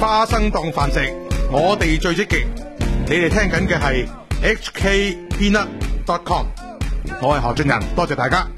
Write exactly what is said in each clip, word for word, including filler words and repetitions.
花生當飯食，我哋最積極。你哋聽緊嘅係 H K Peanut dot com， 我係何俊仁，多謝大家。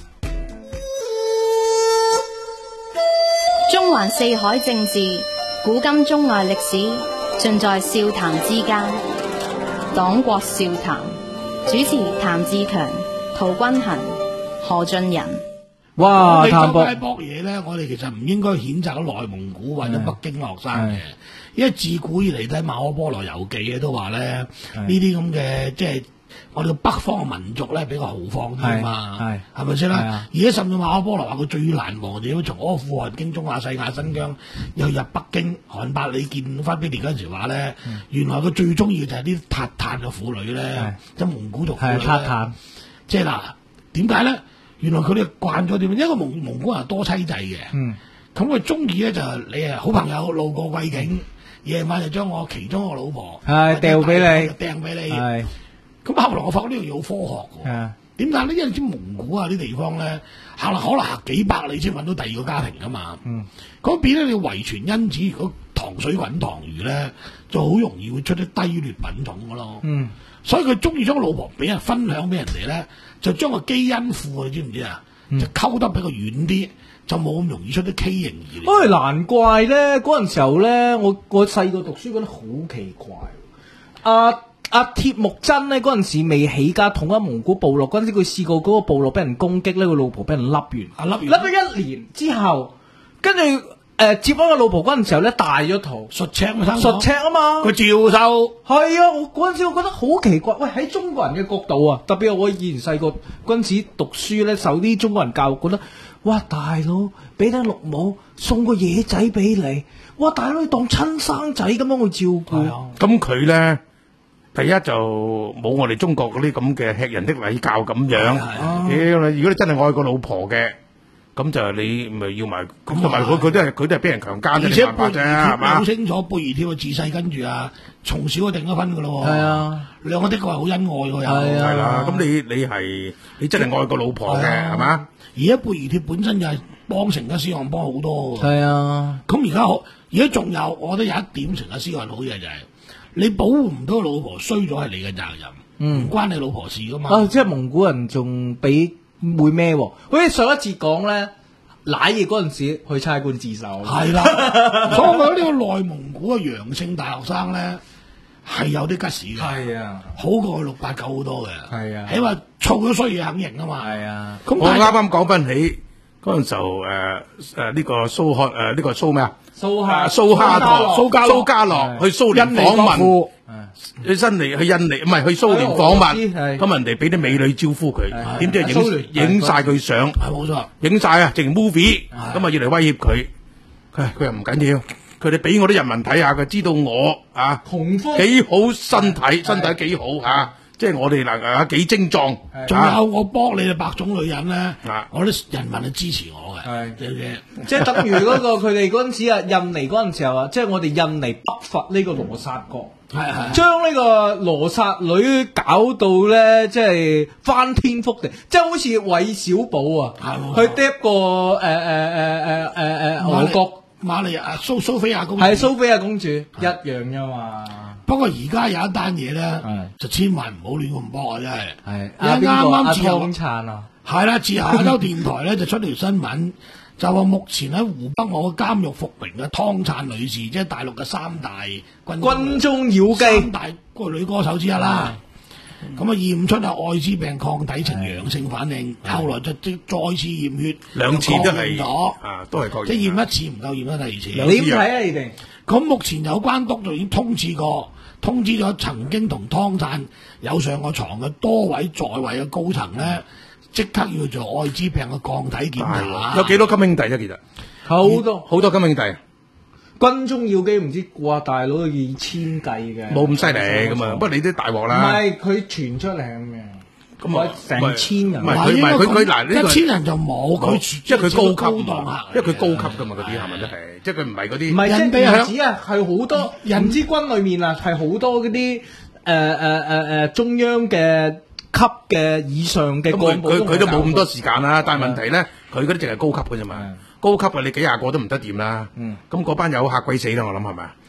中環四海政治，古今中外歷史，盡在笑談之間。黨國笑談，主持譚志強、陶君行、何俊仁。 哇！譚博我哋周街搏嘢咧，我哋其實唔應該譴責內蒙古或者北京學生嘅，因為自古以嚟睇馬可波羅遊記嘅都話咧，呢啲咁嘅即係我哋北方嘅民族咧比較豪放啲啊嘛，係咪先啦？而家甚至馬可波羅話佢最難忘就要從阿富汗經中亞西亞新疆又入北京，韓伯你見翻俾你嗰陣時話咧，原來佢最中意就係啲塔坦嘅婦女咧，即係蒙古族婦女咧，即係嗱點解咧？原來佢哋慣咗點？因為蒙蒙古人多妻制嘅，咁佢中意咧就係你係好朋友路過貴境，夜晚就將我其中一個老婆係掉俾你， 掟俾你。咁後來我發覺呢樣嘢好科學嘅，點解呢？因為啲蒙古啊啲地方咧，行可能行幾百里先揾到第二個家庭噶嘛。嗰邊咧你遺傳因子，如果糖水滾糖魚咧，就好容易會出啲低劣品種噶咯。嗯，所以佢中意將個老婆俾人分享俾人哋咧，就將個基因庫你知唔知啊？就溝得比較遠啲，就冇咁容易出啲畸形兒。 哎，難怪咧嗰陣時候咧，我我細個讀書覺得好奇怪。阿阿鐵木真咧嗰陣時未起家統一蒙古部落嗰陣時，佢試過嗰個部落俾人攻擊咧，個老婆俾人笠完， 啊笠完， 笠咗一年之後，跟住。誒、呃，接翻個老婆嗰陣時候咧，大咗肚， 術赤咪生術赤啊嘛， 佢照收。 係啊，我嗰陣時我覺得好奇怪，喂喺中國人嘅角度啊，特別係我以前細個嗰陣時讀書咧，受啲中國人教育，覺得哇大佬俾頂綠帽送個野仔俾你，哇大佬你當親生仔咁樣去照顧。 咁佢咧，第一就冇我哋中國嗰啲咁嘅吃人的禮教咁樣。屌你，如果你真係愛個老婆嘅。咁就你咪要埋，咁同埋佢佢都係佢都係俾人強姦啫， 而且冇辦法啫，係嘛？ 好清楚，貝爾貼嘅自細跟住啊，從小就定咗婚噶咯。 係啊， 兩個的確係好恩愛㗎，又係啦。咁你你係你真係愛個老婆嘅係嘛？ 而家貝爾貼本身就係幫成吉思汗幫好多㗎。 係啊。 咁而家好，而家仲有，我覺得有一點成吉思汗好嘢就係你保護唔到老婆，衰咗係你嘅責任，唔、嗯、關你老婆事㗎嘛。 啊，即係蒙古人仲俾。會咩？好似上一節講咧，瀨嘢嗰陣時去差館自首， 係啦。所以我覺得呢個內蒙古嘅陽性大學生咧係有啲吉士嘅， 係啊， 好過六八九好多嘅， 係啊， 起碼做咗衰嘢肯認啊嘛， 係啊。 咁我啱啱講翻起嗰陣時候，誒誒呢個蘇克誒呢個蘇咩啊？蘇哈蘇哈托蘇加蘇加洛去蘇聯訪問。去新嚟去印尼唔係去蘇聯訪問，咁人哋俾啲美女招呼佢，點知影影晒佢相， 係冇錯， 影晒啊，淨 movie，咁啊要嚟威脅佢，佢佢又唔緊要，佢哋俾我啲人民睇下，佢知道我啊幾好身體，身體幾好吓，即係我哋嗱啊幾精壯， 仲有我幫你哋白種女人咧，我啲人民係支持我嘅， 即係等於嗰個佢哋嗰陣時啊，印尼嗰陣時候啊，即係我哋印尼北伐呢個羅剎國。係係，將呢個羅剎女搞到咧，即係翻天覆地，即係好似韋小寶啊，去嗒個誒誒誒誒誒誒俄國瑪麗亞蘇蘇菲亞公主， 係蘇菲亞公主一樣啫嘛。 不過而家有一單嘢咧，就千萬唔好亂咁播啊！真係， 係啱啱自由燦啊， 係啦，自由亞洲電台咧就出條新聞。就話目前喺湖北我嘅監獄服刑嘅湯燦女士，即係大陸嘅三大軍軍中妖姬， 三大個女歌手之一啦。咁啊驗出係艾滋病抗體呈陽性反應，後來就即再次驗血， 兩次都係咗， 啊都係確認。 即係驗一次唔夠，驗咗第二次。 你點睇啊？你哋咁目前有關督就已經通知過，通知咗曾經同湯燦有上過床嘅多位在位嘅高層咧。即刻要做艾滋病嘅抗體檢查， 有幾多金兄弟啫？其實好多好多金兄弟， 軍中要機唔知掛大佬以千計嘅， 冇咁犀利咁啊！不過你啲大鑊啦， 唔係佢傳出嚟咁嘅，咁啊成千人， 唔係佢唔係佢佢嗱呢個一千人就冇佢， 即係佢高級， 因為佢高級噶嘛嗰啲係咪都係？即係佢唔係嗰啲， 唔係即係唔止啊，係好多人之軍裏面啊，係好多嗰啲誒誒誒誒中央嘅。級嘅以上嘅幹部， 佢佢都冇咁多時間啦。但係問題咧，佢嗰啲淨係高級嘅啫嘛。高級啊，你幾廿個都唔得掂啦。咁嗰班友嚇鬼死啦，我諗係咪啊？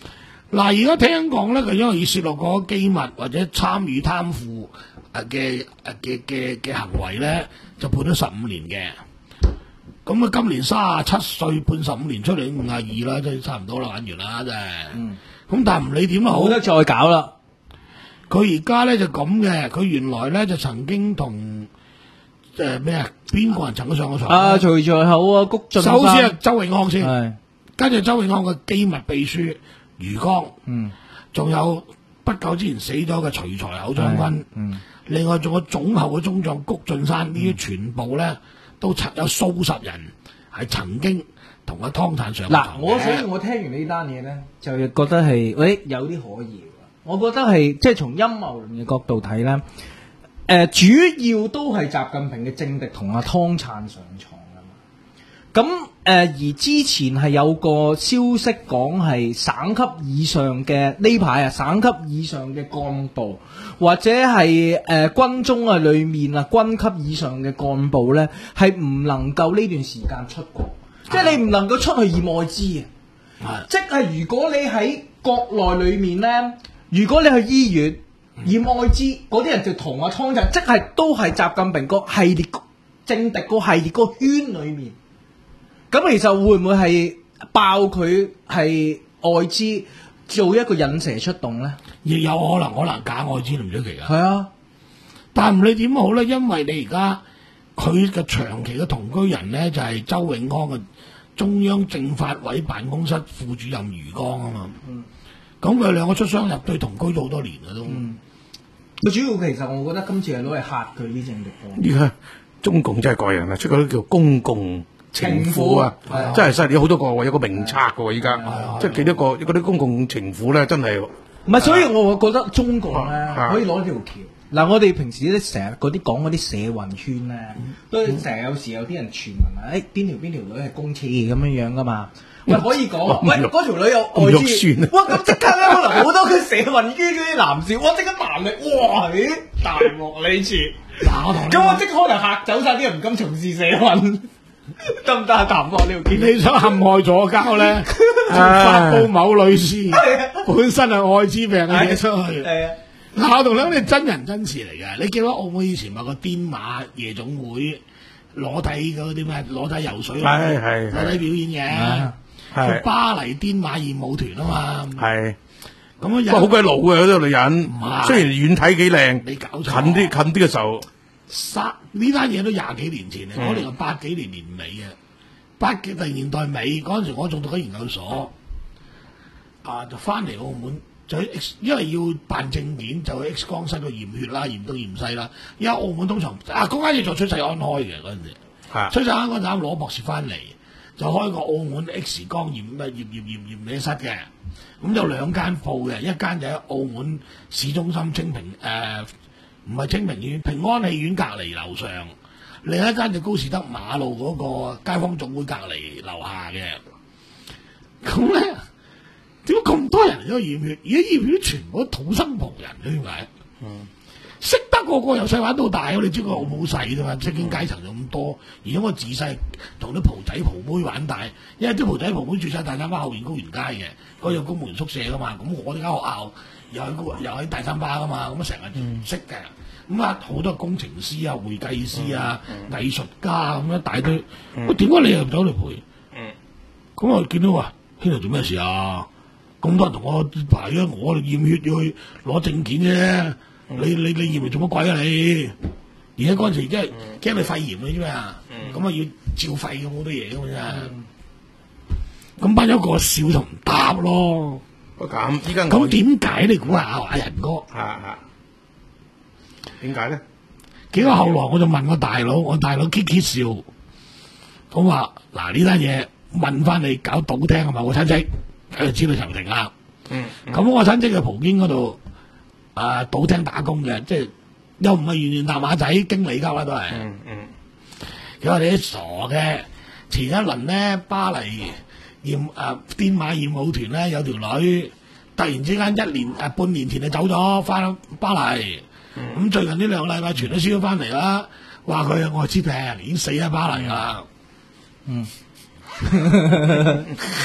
嗱，而家聽講咧，佢因為泄露過機密或者參與貪腐誒嘅誒嘅嘅嘅行為咧，就判咗十五年嘅。咁啊，今年三十七歲判十五年出嚟五廿二啦，即係差唔多啦，玩完啦，真係。嗯。咁但係唔理點都好， 冇得再搞啦。 佢而家咧就咁嘅，佢原來咧就曾經同誒咩啊？邊個人曾經上過床？ 啊，徐才厚啊，谷俊山。 首先係周永康先， 係跟住周永康嘅機密秘書余剛， 嗯， 仲有不久之前死咗嘅徐才厚將軍，嗯，另外仲有總後嘅中將谷俊山，呢啲全部咧都曾有數十人係曾經同阿湯燦上過嗱， 床嘅。 我所以我聽完呢單嘢咧，就覺得係，喂，有啲可疑。我覺得係即係從陰謀論嘅角度睇咧，誒、呃、主要都係習近平嘅政敵同阿湯燦上床噶嘛。咁誒、呃、而之前係有個消息講係省級以上嘅呢排啊，省級以上嘅幹部或者係誒、呃、軍中啊裏面啊軍級以上嘅幹部咧，係唔能夠呢段時間出國，即係你唔能夠出去驗愛滋啊。即係如果你喺國內裏面咧。如果你去醫院驗愛滋，嗰啲人就同阿湯燦，即係都係習近平個系列政敵個系列個圈裏面。咁其實會唔會係爆佢係愛滋做一個引蛇出洞咧？ 亦有可能，可能假愛滋唔出奇㗎。 係啊， 但唔理點好咧，因為你而家佢嘅長期嘅同居人咧就係、是、周永康嘅中央政法委辦公室副主任余剛啊嘛。嗯。咁佢兩個出雙入對同居咗好多年啦都。嗯， 佢主要其實我覺得今次係攞嚟嚇佢啲政敵多。 而家中共真係過人啦，出嗰啲叫公共情婦啊，真係犀利，好多個喎，有個名冊嘅喎，依家即係幾多個嗰啲公共情婦咧，真係。 唔係，所以我覺得中共咧可以攞條橋。嗱，我哋平時咧成日嗰啲講嗰啲社運圈咧，都成日有時有啲人傳聞啊，誒邊條邊條女係公廁咁樣樣噶嘛。喂，可以講，喂，嗰條女有愛滋，哇！咁即刻咧，可能好多佢社運圈嗰啲男士，哇！即刻彈力，哇！咦，大鑊呢次， 嗱我同咁我即可能嚇走晒啲人唔敢從事社運，得唔得啊？談過呢條件， 你想陷害左膠咧，發布某女士本身係愛滋病嘅嘢出去。 係啊， 嗱我同你講，你真人真事嚟嘅。你記得澳門以前咪個癲馬夜總會裸體嗰啲咩裸體游水， 係係裸體表演嘅。係巴黎癲馬艷舞團啊嘛， 係咁啊， 不過好鬼老嘅嗰啲女人，雖然遠睇幾靚， 你搞錯近啲近啲嘅時候， 三呢單嘢都廿幾年前嘅，嗰年係八幾年年尾嘅，八幾零年代尾嗰陣時，我仲讀緊研究所，啊就翻嚟澳門，就 X, 因為要辦證件，就去 X 光室度驗血啦，驗到驗細啦。因為澳門通常啊嗰間嘢做崔世安開嘅嗰陣時， 係崔世安嗰陣啱攞博士翻嚟。就開個澳門 X 光驗咩驗驗驗驗理室嘅，咁有兩間鋪嘅，一間就喺澳門市中心清平誒，唔係清平苑平安戲院隔離樓上，另一間就高士德馬路嗰個街坊總會隔離樓下嘅。咁咧點解咁多人嚟咗驗血？而家驗血全部都土生葡人，點解？嗯。識得個個由細玩到大，你知個澳門好細啫嘛，精英階層就咁多。而家我自細同啲葡仔葡妹玩大，因為啲葡仔葡妹住晒大三巴後面高原街嘅，嗰有公務員宿舍噶嘛。咁我哋間學校又喺高又喺大三巴噶嘛，咁啊成日識嘅。咁啊好多工程師啊、會計師啊、嗯、藝術家咁一大堆。喂，點解你又走嚟陪？嗯，咁我見到話兄弟做咩事啊？咁多人同我排咗，我哋驗血要去攞證件啫。你你你驗嚟做乜鬼啊你？而家嗰陣時即係驚你肺炎嘅啫嘛，咁啊、嗯、要照肺咁好多嘢噶嘛真係。咁班友個笑就唔答咯。 咁依家咁點解你估下阿仁哥？ 嚇嚇點解咧？ 結果後來我就問我大佬，我大佬 K K 笑，咁話嗱呢單嘢問翻你搞賭廳係咪我親戚？佢就知道詳情啦。嗯，咁、嗯、我親戚喺葡京嗰度。啊！賭廳打工嘅，即係又唔係完全搭馬仔經理㗎啦，都係。嗯嗯。佢話你啲傻嘅，前一輪咧巴黎驗啊癲馬艷舞團咧有條女，突然之間一年誒、啊、半年前就走咗翻巴黎。咁、嗯、最近呢兩個禮拜傳咗消息翻嚟啦，話佢有愛滋病，已經死喺巴黎啦。嗯。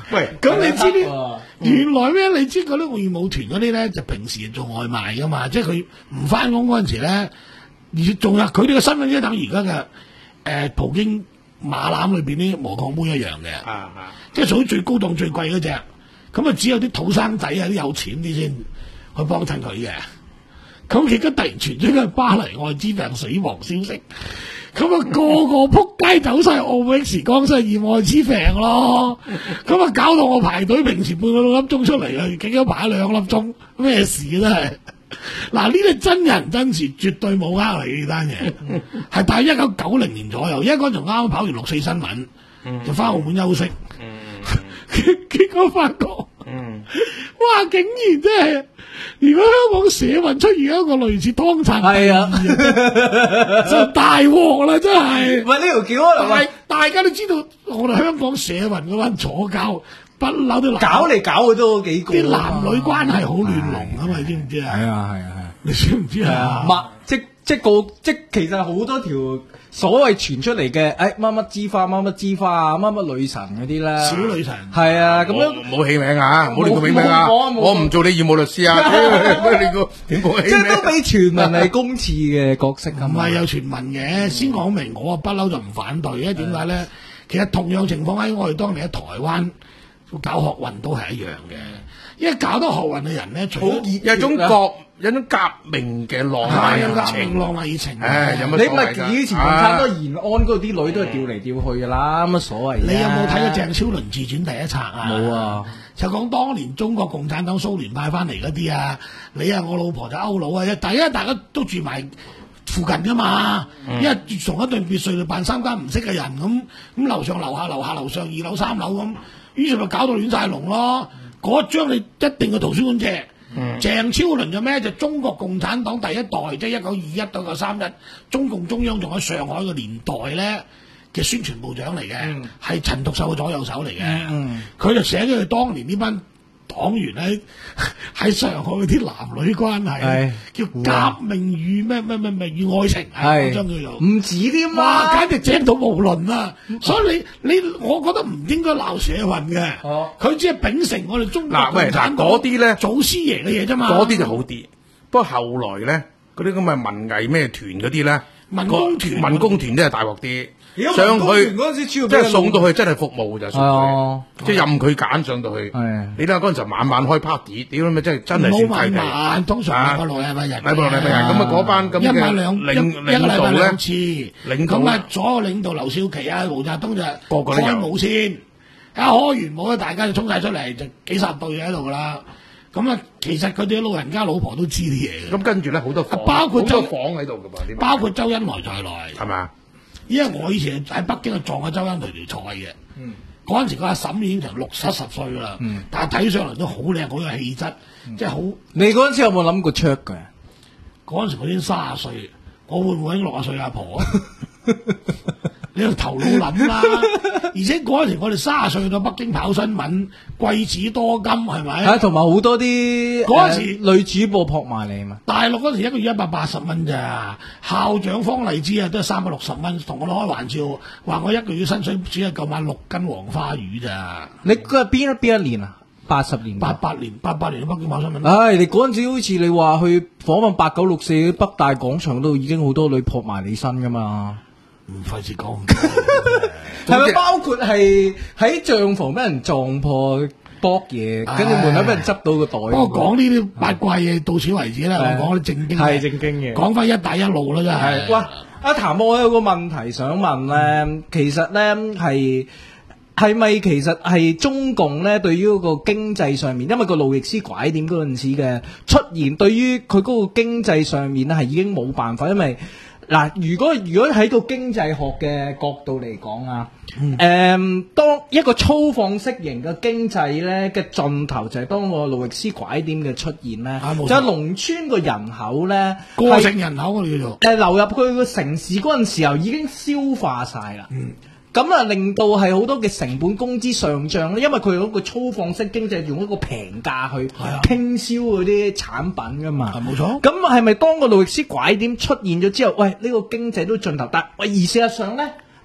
喂， 咁你知啲原來咩？你知嗰啲義務團嗰啲咧，就平時做外賣噶嘛，即係佢唔翻工嗰陣時咧，而仲有佢哋嘅身份即等而家嘅誒葡京馬籃裏邊啲摩抗妹一樣嘅， 啊啊， 即係屬於最高檔最貴嗰隻，咁啊只有啲土生仔啊啲有錢啲先去幫襯佢嘅。咁而家突然傳出嘅巴黎愛滋病死亡消息，咁啊個個撲街走晒澳 X 光室驗愛滋病咯，咁啊搞到我排隊平時半個兩粒鐘出嚟啊，幾多排兩粒鐘，咩事真係？嗱呢啲真人真事，絕對冇呃嚟呢單嘢，係大約一九九零年左右，因為嗰陣仲啱啱跑完六四新聞，就翻澳門休息，結果發覺，哇竟然真係〜如果香港社運出現一個類似湯陳，係啊，就大鑊啦！真係， 喂，呢條橋可能大大家都知道，我哋香港社運嗰班左膠不嬲都搞嚟搞去都幾個， 啲男女關係好亂龍啊嘛，你知唔知啊？ 係啊係啊係， 你知唔知啊？ 麥即即個即其實好多條所謂傳出嚟嘅，誒乜乜之花、乜乜之花啊、乜乜女神嗰啲咧， 小女神係啊，咁樣冇起名啊，冇呢個名名啊，我唔做你義務律師啊，你個點講起名？ 即係都俾傳聞係公廁嘅角色咁。 唔係有傳聞嘅，先講明我啊不嬲就唔反對，因為點解咧？其實同樣情況喺我哋當年喺台灣搞學運都係一樣嘅，因為搞得學運嘅人咧，除咗有種革有種革命嘅浪漫熱情， 浪漫熱情。 唉，有乜你所謂㗎？ 咪以前差唔多延安嗰度啲女都係調嚟調去㗎啦，乜所謂？ 你有冇睇過鄭超倫自傳第一冊啊？ 冇啊， 就講當年中國共產黨蘇聯派翻嚟嗰啲啊，你啊我老婆就歐佬啊，第一大家都住埋附近噶嘛，嗯、因為從一棟別墅度扮三間唔識嘅人咁，咁樓上樓下樓下樓上二樓三樓咁，於是咪搞到亂晒龍咯。嗰張你一定去圖書館借。嗯、鄭超倫就咩？就中國共產黨第一代，即係一九二一到一九三一，中共中央仲喺上海嘅年代咧嘅宣傳部長嚟嘅，係、嗯、陳獨秀嘅左右手嚟嘅。佢、嗯、就寫咗佢當年呢班黨員咧喺上海嗰啲男女關係，叫革命與咩咩咩咩與愛情，係嗰張叫做唔止添哇，簡直正到無倫啊！所以你你，我覺得唔應該鬧社運嘅，佢、哦、只係秉承我哋中國共產黨嗰啲咧祖師爺嘅嘢啫嘛， 嗰啲就好啲。不過後來咧，嗰啲咁嘅文藝咩團嗰啲咧， 民工團、 民工團都係大鑊啲。上去嗰陣時主要即係送到去真係服務就送佢， 即係任佢揀上到去。你睇下嗰陣時晚晚開 party，屌咩真係真係算契弟。 冇晚晚，通常禮拜六禮拜日， 禮拜六禮拜日咁啊嗰班咁嘅領領導咧，領導咁啊左個領導劉少奇啊、毛澤東就個個開舞先，一開完舞咧，大家就衝晒出嚟，就幾十對喺度噶啦。咁啊，其實佢哋老人家老婆都知啲嘢嘅。 咁跟住咧好多包括周房喺度噶噃， 包括周恩來在內， 係咪？ 因為我以前喺北京係撞阿周恩來條菜嘅，嗰陣、嗯、時個阿嬸已經成六七十歲啦，嗯、但係睇上嚟都好靚，好有氣質，嗯、即係好。 你嗰陣時有冇諗過出嘅？ 嗰陣時我已經卅歲，我會唔會喺六十歲阿婆？你用頭腦諗啦，而且嗰陣時我哋卅歲去到北京跑新聞，貴子多金係咪？ 係，同埋好多啲嗰陣時女主播撲埋你嘛。 大陸嗰陣時一個月一百八十蚊咋，校長方勵之啊都係三百六十蚊，同我開玩笑，話我一個月薪水只係夠買六斤黃花魚咋。 你嗰係邊一邊一年啊？八十年， 八八年，八八年北京跑新聞。 唉，你嗰陣時好似你話去訪問八九六四北大廣場度，已經好多女撲埋你身噶嘛。 唔費事講， 係咪包括係喺帳房俾人撞破剝嘢，跟住門口俾人執到個袋？ 不過講呢啲八卦嘢到此為止啦，我講啲正經， 係正經嘅。 講翻一帶一路啦，真係。 哇！阿譚，我有個問題想問咧，其實咧係係咪其實係中共咧對於嗰個經濟上面，因為個路易斯拐點嗰陣時嘅出現，對於佢嗰個經濟上面咧係已經冇辦法，因為。嗱，如果如果喺個經濟學嘅角度嚟講啊，誒、嗯，當一個粗放式型嘅經濟咧嘅盡頭就係當個路易斯拐點嘅出現咧，啊、就係農村個人口咧， 過剩人口我哋叫做， 誒流入去個城市嗰陣時候已經消化晒啦。嗯咁啊，令到係好多嘅成本工資上漲咧，因為佢嗰個粗放式經濟用一個平價去傾銷嗰啲產品噶嘛， 冇錯。 咁係咪當個路易斯拐點出現咗之後，喂呢、呢個經濟都盡頭得？喂，而事實上咧，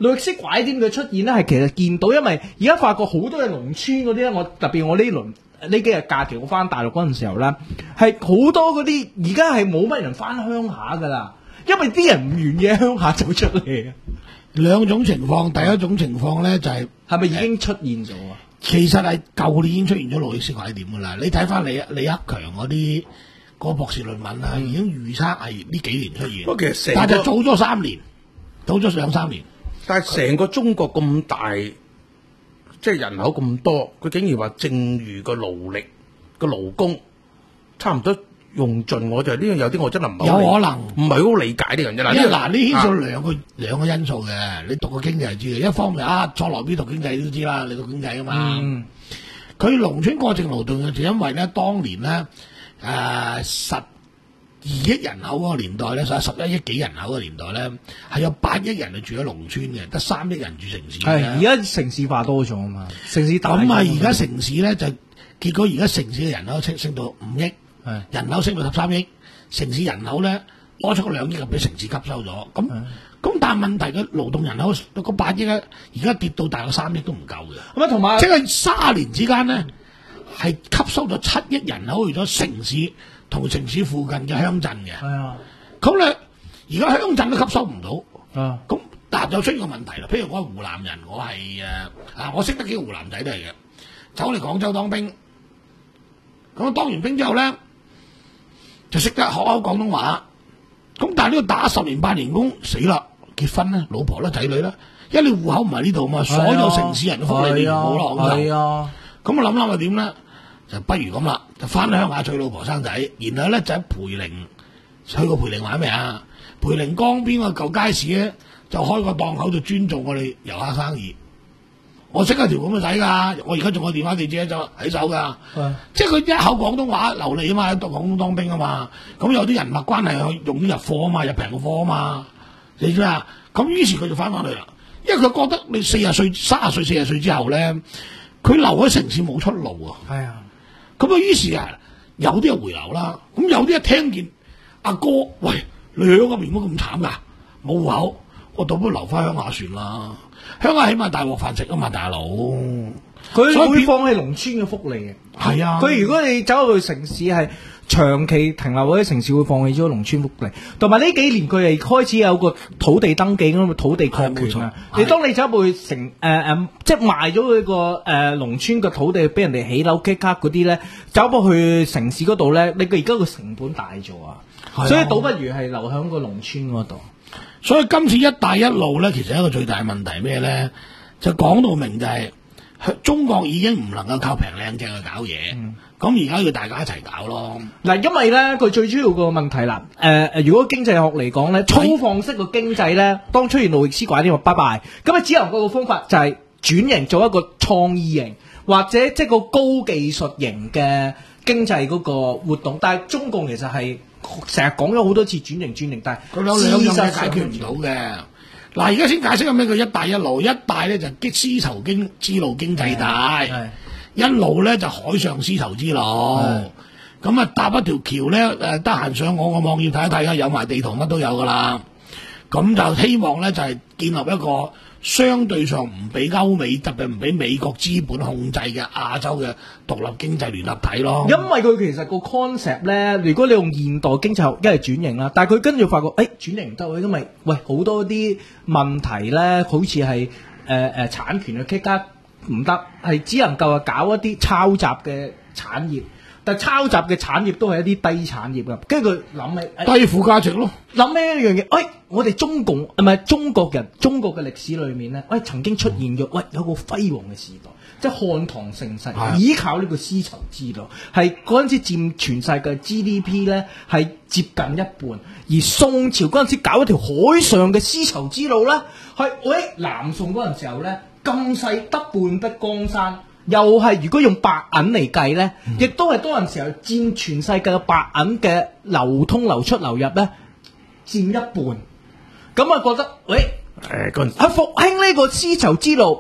綠色拐點嘅出現咧，係其實見到，因為而家發覺好多嘅農村嗰啲咧，我特別我呢輪呢幾日假期我翻大陸嗰陣時候咧，係好多嗰啲而家係冇乜人翻鄉下噶啦，因為啲人唔願意喺鄉下走出嚟啊。 兩種情況，第一種情況咧就係係咪已經出現咗啊？ 其實係舊年已經出現咗綠色拐點噶啦。你睇翻李李克強嗰啲嗰個博士論文啊，嗯、已經預測係呢幾年出現。 不過其實但係就早咗三年，早咗兩三年。 但係成個中國咁大，即係人口咁多，佢竟然話剩餘個勞力個勞工差唔多用盡，我就呢樣有啲我真係唔係好理有可能唔係好理解呢樣嘢。嗱， 因為嗱，呢牽涉啊兩個兩個因素嘅。你讀過經濟就知嘅，一方面啊，坐落邊讀經濟都知啦，你讀經濟啊嘛。 嗯， 佢農村過剩勞動嘅就因為咧，當年咧誒十二億人口嗰個年代咧，十十一億幾人口嘅年代咧，係有八億人係住喺農村嘅，得三億人住城市嘅。 係而家城市化多咗啊嘛，城市大咁啊，而家城市咧就結果而家城市嘅人口升升到五億， 係人口升到十三億，城市人口咧攞出個兩億就俾城市吸收咗。咁咁但係問題嘅勞動人口個八億咧，而家跌到大概三億都唔夠嘅。 咁啊，同埋即係卅年之間咧，係吸收咗七億人口去咗城市同城市附近嘅鄉鎮嘅。 係啊， 咁咧而家鄉鎮都吸收唔到。 啊， 咁但係就出現個問題啦。譬如我係湖南人，我係誒啊，我識得幾個湖南仔都係嘅，走嚟廣州當兵。咁當完兵之後咧，就識得學口廣東話。咁但係呢個打十年八年工死啦，結婚啦，老婆啦，仔女啦，因為你戶口唔係呢度嘛，所有城市人嘅福利你冇咯， 係啊。 咁我諗諗係點咧？就不如咁啦，就翻鄉下娶老婆生仔，然後咧就喺培靈，去過培靈玩未啊？培靈江邊個舊街市咧，就開個檔口就專做我哋遊客生意。我識一條咁嘅仔㗎，我而家仲有電話地址就喺手㗎。即係佢一口廣東話流利啊嘛，喺度廣東當兵啊嘛。咁有啲人脈關係去用啲入貨啊嘛，入平嘅貨啊嘛，你知嘛？咁於是佢就翻返去啦，因為佢覺得你四十歲、三十歲、四十歲之後咧，佢留喺城市冇出路啊。 係啊， 咁啊，於是啊，有啲係回流啦，咁有啲一聽見阿哥，喂，兩個面都咁慘㗎，冇戶口，我倒不如留翻鄉下算啦。鄉下起碼大鑊飯食啊嘛，大佬。 佢會放棄農村嘅福利嘅。 係啊， 佢如果你走去城市係長期停留喺城市，會放棄咗農村福利。同埋呢幾年佢係開始有個土地登記咁嘅土地確權啊。你當你走去城誒誒、呃，即係賣咗佢個誒農村嘅土地俾人哋起樓基卡嗰啲咧，走過去城市嗰度咧，你個而家個成本大咗啊，所以倒不如係留喺個農村嗰度。 所以今次一帶一路咧，其實一個最大嘅問題咩咧？就講到明就係、是、中國已經唔能夠靠平靚正去搞嘢，咁而家要大家一齊搞咯。 嗱，因為咧佢最主要個問題啦，誒、呃、誒，如果經濟學嚟講咧，粗放式嘅經濟咧，當出現綠色拐點話拜拜，咁啊只能夠個方法就係轉型做一個創意型或者即係個高技術型嘅經濟嗰個活動，但係中共其實係。成日講咗好多次轉型轉型，但係佢有兩樣嘢解決唔到嘅。嗱，而家先解釋緊咩叫一帶一路，一帶咧就係絲綢經之路經濟帶，一路咧就海上絲綢之路。咁啊搭一條橋咧，誒得閒上我個網頁睇一睇啊，有埋地圖乜都有噶啦。咁就希望咧就係建立一個相對上唔俾歐美，特別唔俾美國資本控制嘅亞洲嘅獨立經濟聯合體咯。 因為佢其實個 concept 咧，如果你用現代經濟學，一係轉型啦，但係佢跟住發覺，誒、欸、轉型唔得喎，因為喂好多啲問題咧，好似係誒誒產權嘅 kick 卡唔得，係只能夠係搞一啲抄襲嘅產業。但係抄襲嘅產業都係一啲低產業㗎，跟住佢諗起、哎、 低附加值咯。 諗起一樣嘢，喂、哎，我哋中共唔係中國人，中國嘅歷史裏面咧，喂、哎、曾經出現咗，喂有個輝煌嘅時代，即係漢唐盛世，依靠呢個絲綢之路，係嗰陣時佔全世界 G D P 咧係接近一半，而宋朝嗰陣時搞一條海上嘅絲綢之路咧，係喂南宋嗰陣時候咧咁細得半壁江山。又係如果用白銀嚟計咧，亦、嗯、都係嗰陣時候佔全世界嘅白銀嘅流通流出流入咧，佔一半。咁啊覺得，喂，誒嗰陣喺復興呢個絲綢之路，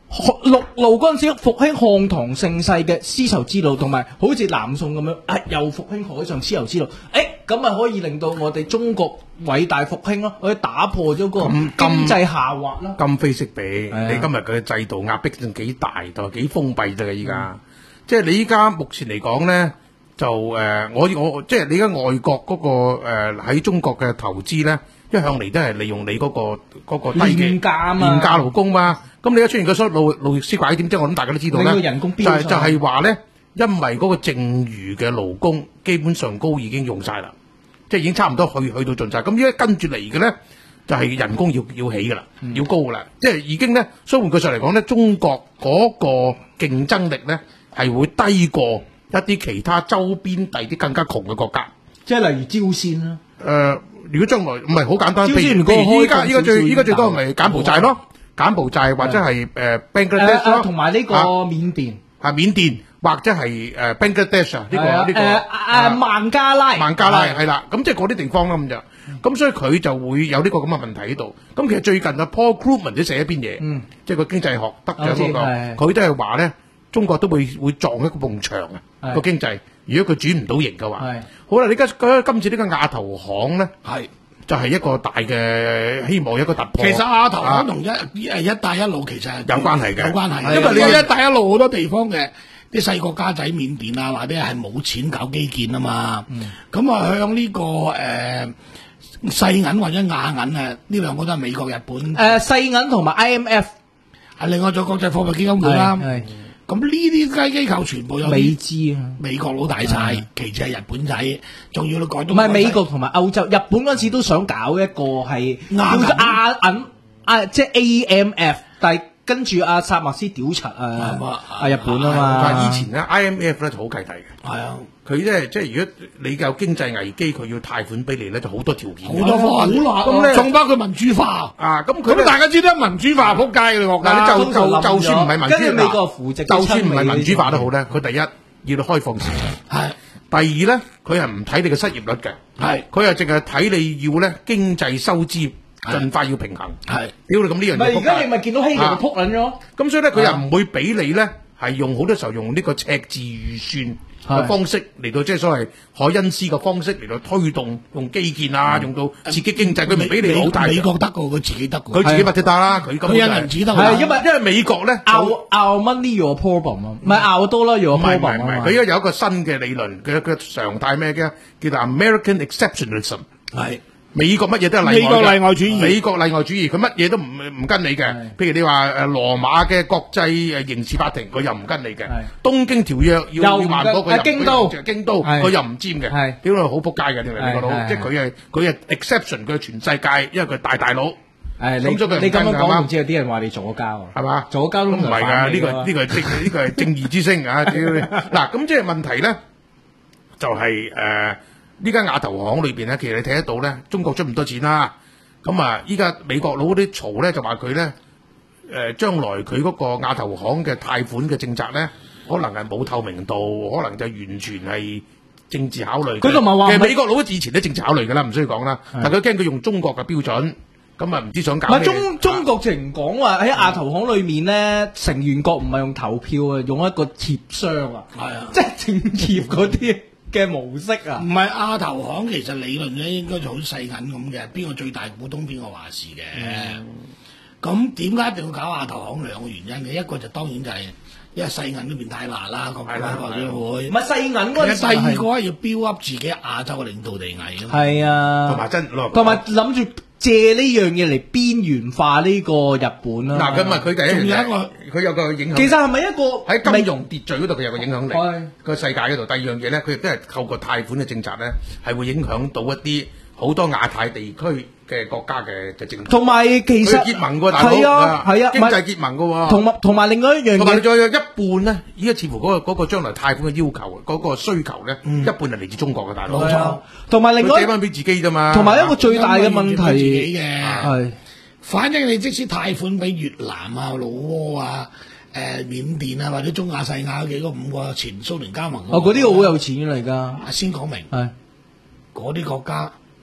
陸路嗰陣時復興漢唐盛世嘅絲綢之路，同埋好似南宋咁樣，啊又復興海上絲綢之路，誒咁咪可以令到我哋中國偉大復興咯，可以打破咗個經濟下滑啦。 今非昔比，你今日嘅制度壓迫性幾大，同埋幾封閉啫。依家、嗯、即係你依家目前嚟講咧，就誒、呃、我我即係你而家外國嗰、那個誒喺、呃、中國嘅投資咧，一向嚟都係利用你嗰、那個嗰、那個低嘅廉價嘛， 廉價勞工嘛。咁你而家出現個所謂勞勞役師拐點，即係我諗大家都知道咧， 人工就係、是、就係話咧，因為嗰個剩餘嘅勞工基本上高已經用晒啦，即係已經差唔多去去到盡晒。咁依家跟住嚟嘅咧，就係、是、人工要要起噶啦，嗯、要高噶啦，即係已經咧。所以換句上嚟講咧，中國嗰個競爭力咧係會低過一啲其他周邊第啲更加窮嘅國家， 即係例如朝鮮啦。 誒、呃，如果將來唔係好簡單， 朝鮮譬如依家依家最依家最多咪柬埔寨咯。柬埔寨或者係誒 Bangladesh 咯， 同埋呢個緬甸啊，緬甸或者係誒 Bangladesh 啊，呢個呢個誒誒孟加拉， 孟加拉係啦，咁即係嗰啲地方啦咁就，咁所以佢就會有呢個咁嘅問題喺度。咁其實最近啊 Paul Krugman 都寫一篇嘢，即係個經濟學得獎嗰個，佢都係話咧，中國都會會撞一個埲牆啊個經濟，如果佢轉唔到型嘅話，好啦，你而家今次呢個亞投行咧係。就係一個大嘅希望，一個突破。 其實亞投行同一誒一帶一路其實有關係嘅， 有關係。因為你一帶一路好多地方嘅啲細國家仔，緬甸啊，或者係冇錢搞基建啊嘛。咁、嗯、啊，向呢、這個誒世銀或者亞銀啊，呢兩個都係美國、日本。 誒世銀同埋 I M F， 係另外仲有國際貨幣基金會啦。咁呢啲間機構全部有美資啊， 美國佬大晒，其次係日本仔，仲要你改到唔係美國同埋歐洲，日本嗰陣時都想搞一個係叫做亞銀啊，即係 A M F， 但係跟住阿薩默斯屌柒啊，啊日本啊嘛。 但係以前咧 I M F 咧就好契弟嘅， 係啊， 佢咧即係如果你有經濟危機，佢要貸款俾你咧，就好多條件， 好多方案，咁咧仲包括民主化啊，咁佢大家知道民主化撲街嘅國家， 就就就算唔係民主化， 跟住美國扶植， 就算唔係民主化都好咧，佢第一要你開放市場，係第二咧，佢係唔睇你嘅失業率嘅，係佢係淨係睇你要咧經濟收支。盡快要平衡，係屌你咁呢樣嘢。唔係而家你咪見到希臘就撲撚咗，咁所以咧佢又唔會俾你咧係用好多時候用呢個赤字預算嘅方式嚟到即係所謂凱恩斯嘅方式嚟到推動用基建啊，用到刺激經濟，佢唔俾你好大。 美國得過佢自己得過， 佢自己乜都得啦，佢咁佢印銀紙得。 係因為因為美國咧 ，our our money your problem 啊，唔係 our dollar your problem 啊。 唔係佢而家有一個新嘅理論，佢佢常態咩嘅叫做 American exceptionalism 係。美國乜嘢都係例外嘅，美國例外主義，美國例外主義，佢乜嘢都唔唔跟你嘅。譬如你話誒羅馬嘅國際誒刑事法庭，佢又唔跟你嘅。東京條約要要還嗰個，京都京都佢又唔佔嘅。屌你好仆街嘅，你明唔明到？即係佢係佢係 exception，佢係全世界，因為佢係大大佬。 誒，你你咁樣講唔知有啲人話你左膠啊？係嘛？左膠都唔係㗎，呢個呢個係正呢個係正義之聲啊！屌你嗱，咁即係問題咧，就係誒。呢間亞投行裏邊咧，其實你睇得到咧，中國出唔多錢啦。咁啊，依家美國佬嗰啲嘈咧，就話佢咧，誒將來佢嗰個亞投行嘅貸款嘅政策咧，可能係冇透明度，可能就完全係政治考慮。 佢同埋話， 其實美國佬以前都政治考慮㗎啦，唔需要講啦。但佢驚佢用中國嘅標準，咁啊唔知想搞咩。 中中國淨講話喺亞投行裏面咧，成員國唔係用投票啊，用一個協商啊，係啊，即係政協嗰啲。嘅模式啊， 唔係亞投行，其實理論咧應該就好似世銀咁嘅，邊個最大股東邊個話事嘅。咁點解一定要搞亞投行？兩個原因嘅，一個就當然就係因為世銀嗰邊太辣啦，個國家發展會。 唔係世銀嗰陣時， 第二個係要 build up 自己亞洲嘅領導地位啊。 係啊， 同埋真， 同埋諗住借呢樣嘢嚟邊緣化呢個日本啦。 嗱，咁啊，佢第一樣嘢，佢有個影響。 其實係咪一個喺金融秩序嗰度佢有個影響力？個世界嗰度。第二樣嘢咧，佢亦都係透過貸款嘅政策咧，係會影響到一啲好多亞太地區嘅國家嘅嘅政策。同埋其實結盟喎，大佬係啊係啊，經濟結盟嘅喎。同埋同埋另外一樣嘢，同埋你再有一半咧，依家似乎嗰個嗰個將來貸款嘅要求嗰個需求咧，一半係嚟自中國嘅大佬。冇錯。同埋另外借翻俾自己啫嘛。同埋一個最大嘅問題嘅係，反正你即使貸款俾越南啊、老撾啊、誒緬甸啊或者中亞細亞嗰幾個五個前蘇聯加盟， 哦，嗰啲好有錢嚟㗎。 先講明係嗰啲國家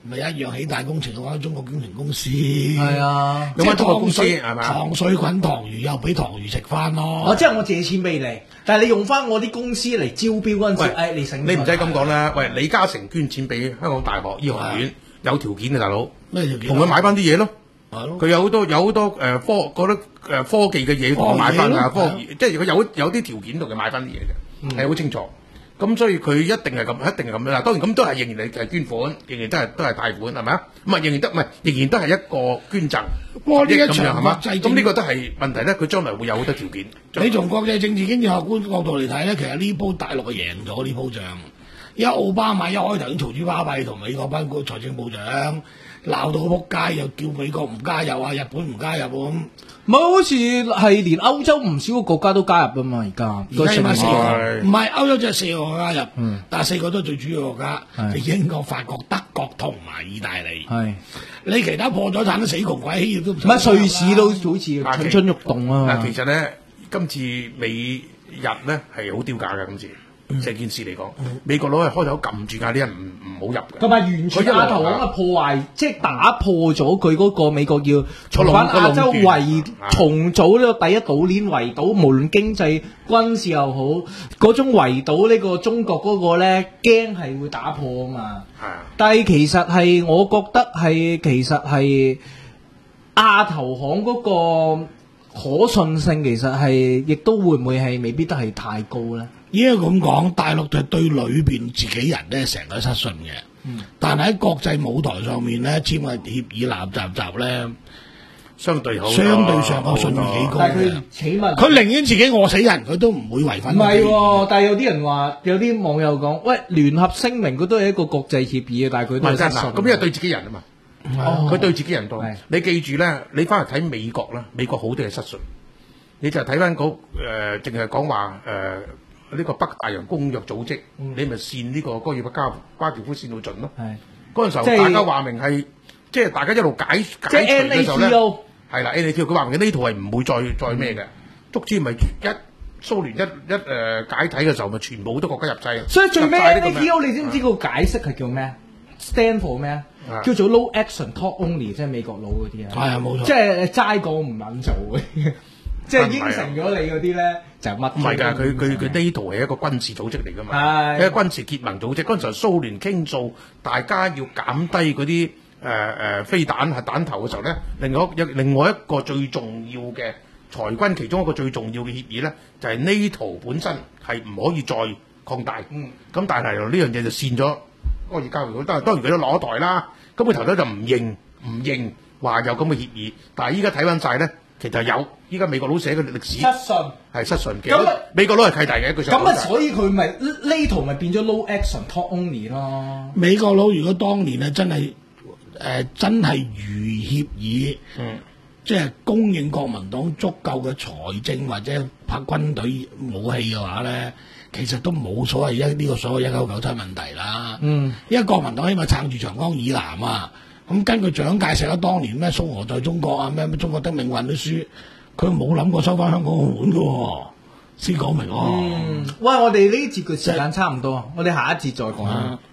咪一樣起大工程嘅話，中國工程公司係啊， 即係中國公司糖水係咪糖水滾糖魚又俾糖魚食翻咯。 哦，即係我借錢俾你，但係你用翻我啲公司嚟招標嗰陣時， 喂誒你醒， 你唔使咁講啦。喂，李嘉誠捐錢俾香港大學醫學院，有條件嘅大佬， 咩條件？ 同佢買翻啲嘢咯。 係咯， 佢有好多有好多誒科覺得誒科技嘅嘢同佢買翻啊，科技即係佢有有啲條件同佢買翻啲嘢嘅，係好清楚。咁所以佢一定係咁，一定係咁樣啦。當然咁都係仍然係係捐款，仍然都係都係貸款，係咪啊？唔係仍然都唔係，仍然都係一個捐贈。 哇！呢一咁樣場係嘛？ 國際咁呢個都係問題咧。佢將來會有好多條件。 你從國際政治經濟學觀角度嚟睇咧，其實呢鋪大陸係贏咗呢鋪仗。因為奧巴馬一開頭已經嘈住巴閉，同美國班個財政部長鬧到仆街，又叫美國唔加入啊，日本唔加入咁。 唔係好似係連歐洲唔少個國家都加入啊嘛，而家而家起碼四個， 係唔係歐洲只係四個加入， 嗯但係四個都係最主要國家， 係係英國、法國、德國同埋意大利。 係你其他破咗產都死窮鬼，亦都唔唔係瑞士都好似蠢蠢欲動啊嗱，其實咧，今次美日咧係好丟架嘅，今次成件事嚟講，美國佬係開頭撳住架啲人唔唔好入嘅， 同埋完全亞投行嘅破壞，即係打破咗佢嗰個美國要重返亞洲圍重組呢個第一島鏈圍堵，無論經濟軍事又好，嗰種圍堵呢個中國嗰個咧，驚係會打破啊嘛。 係啊， 但係其實係我覺得係其實係亞投行嗰個可信性，其實係亦都會唔會係未必都係太高咧？ 應該咁講，大陸就對裏邊自己人咧成日失信嘅， 嗯、 但係喺國際舞台上面咧簽嘅協議立集集咧， 相對好， 相對上個信譽幾高嘅但係佢。起碼佢寧願自己餓死人，佢都唔會違反。 唔係喎，但係有啲人話，有啲網友講，喂，聯合聲明佢都係一個國際協議嘅，但係佢唔係真嗱， 都係失信。 咁因為對自己人啊嘛， 哦佢對自己人多係。 你記住咧，你翻嚟睇美國啦，美國好多係失信，你就睇翻嗰誒，淨係講話誒呢個北大洋公約組織，你咪煽呢個戈爾巴巴喬夫煽到盡咯。 係嗰陣時候即係大家話明係，即係大家一路解即係解除嘅時候咧。 N A T O 係啦，N A T O 佢話明呢套係唔會再再咩嘅，足之咪一蘇聯一一誒、呃、解體嘅時候，咪全部好多國家入制。 所以最尾入晒 N 呢 A 個 T O 你知唔知個解釋係叫咩？Stand for 咩？ 啊叫做 No Action Talk Only，即係美國佬嗰啲啊。 係啊冇錯即係齋講唔肯做嘅，即係應承咗你嗰啲咧就乜都唔係㗎，佢佢佢唔呢圖係一個軍事組織嚟㗎嘛， 係係一個軍事結盟組織。嗰陣時候蘇聯傾訴，大家要減低嗰啲誒誒飛彈核彈頭嘅時候咧，另外一另外一個最重要嘅裁軍其中一個最重要嘅協議咧，就係、是、呢圖本身係唔可以再擴大。 嗯， 咁但係呢樣嘢就扇咗戈爾交會，當然當然佢都攞台啦。咁佢頭頭就唔認唔認話有咁嘅協議，但係依家睇翻晒咧，其實有。依家美國佬寫嘅歷史失信。 係失信嘅。 咁啊美國佬係契弟嘅一句咁啊，所以佢咪呢圖咪變咗 No Action Talk Only 咯。 美國佬如果當年啊真係誒、呃、真係如協議， 嗯， 即係供應國民黨足夠嘅財政或者拍軍隊武器嘅話咧，其實都冇所謂一呢個所謂一九九七問題啦。 嗯， 因為國民黨起碼撐住長江以南啊。咁根據蔣介石啊，當年咩蘇俄在中國啊，咩咩中國的命運啲書，佢冇諗過收翻香港澳門嘅喎，先講明喎。 嗯，喂，我哋呢節嘅時間差唔多，我哋下一節再講。